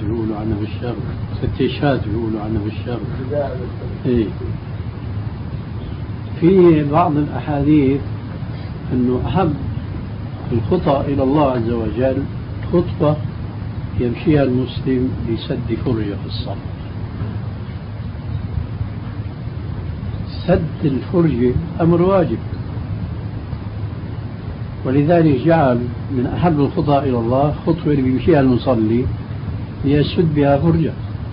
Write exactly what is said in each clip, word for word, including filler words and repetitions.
بيقولوا عنها بالشر، فتيشات بيقولوا عنها بالشر. إيه. في بعض الأحاديث أنه أحب الخطى إلى الله عز وجل خطوة يمشيها المسلم لسد فرجة في الصلاة. سد الفرجة أمر واجب، ولذلك جعل من أحب الخطى إلى الله خطوة يمشيها المصلي ليسد بها فرجة.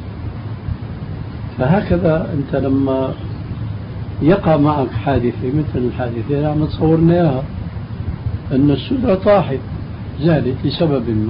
فهكذا أنت لما يقع معك حادثة مثل الحادثة اللي عم تصورنا إياها، أن السترة طاحت زالت لسبب ما،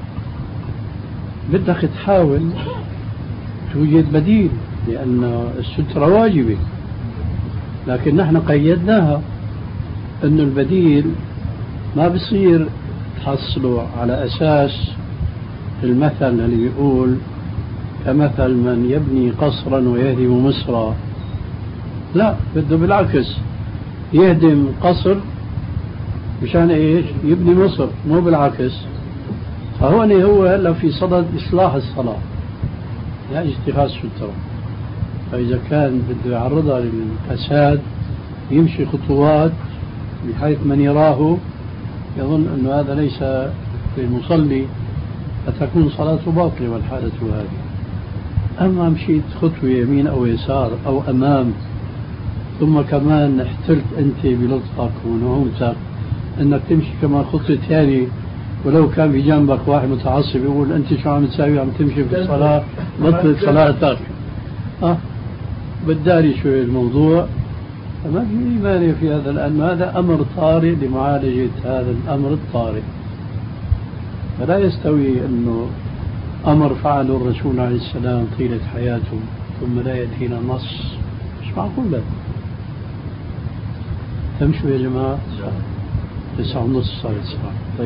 بدك تحاول توجد بديل، لأن السترة واجبة، لكن نحن قيدناها أن البديل ما بصير تحصله على أساس المثل اللي بيقول كمثل من يبني قصرا ويهدم مصرا. لا، بده بالعكس يهدم قصر مشان ايش؟ يبني مصر، مو بالعكس. فهون هو هلا في صدد إصلاح الصلاة لا اتخاذ سترة. فإذا كان بده يعرضها للفساد يمشي خطوات بحيث من يراه يظن أن هذا ليس للمصلي فتكون صلاته باطلة والحالة هذه. أما مشيت خطوة يمين أو يسار أو أمام ثم كمان احترت أنت بلطفك ونعومتك أنك تمشي كمان خطوة ثانية، ولو كان في جنبك واحد متعصب يقول أنت شو عم تساوي، عم تمشي في الصلاة، بطلت صلاتك. أه بداري شوي الموضوع، فما في مانع في هذا، لأن هذا أمر طارئ لمعالجة هذا الأمر الطارئ. فلا يستوي أنه أمر فعله الرسول عليه السلام طيلة حياته ثم لا يأتينا نص، مش معقول هذا. تمشوا يا جماعة تسعة ونص صارت الساعة.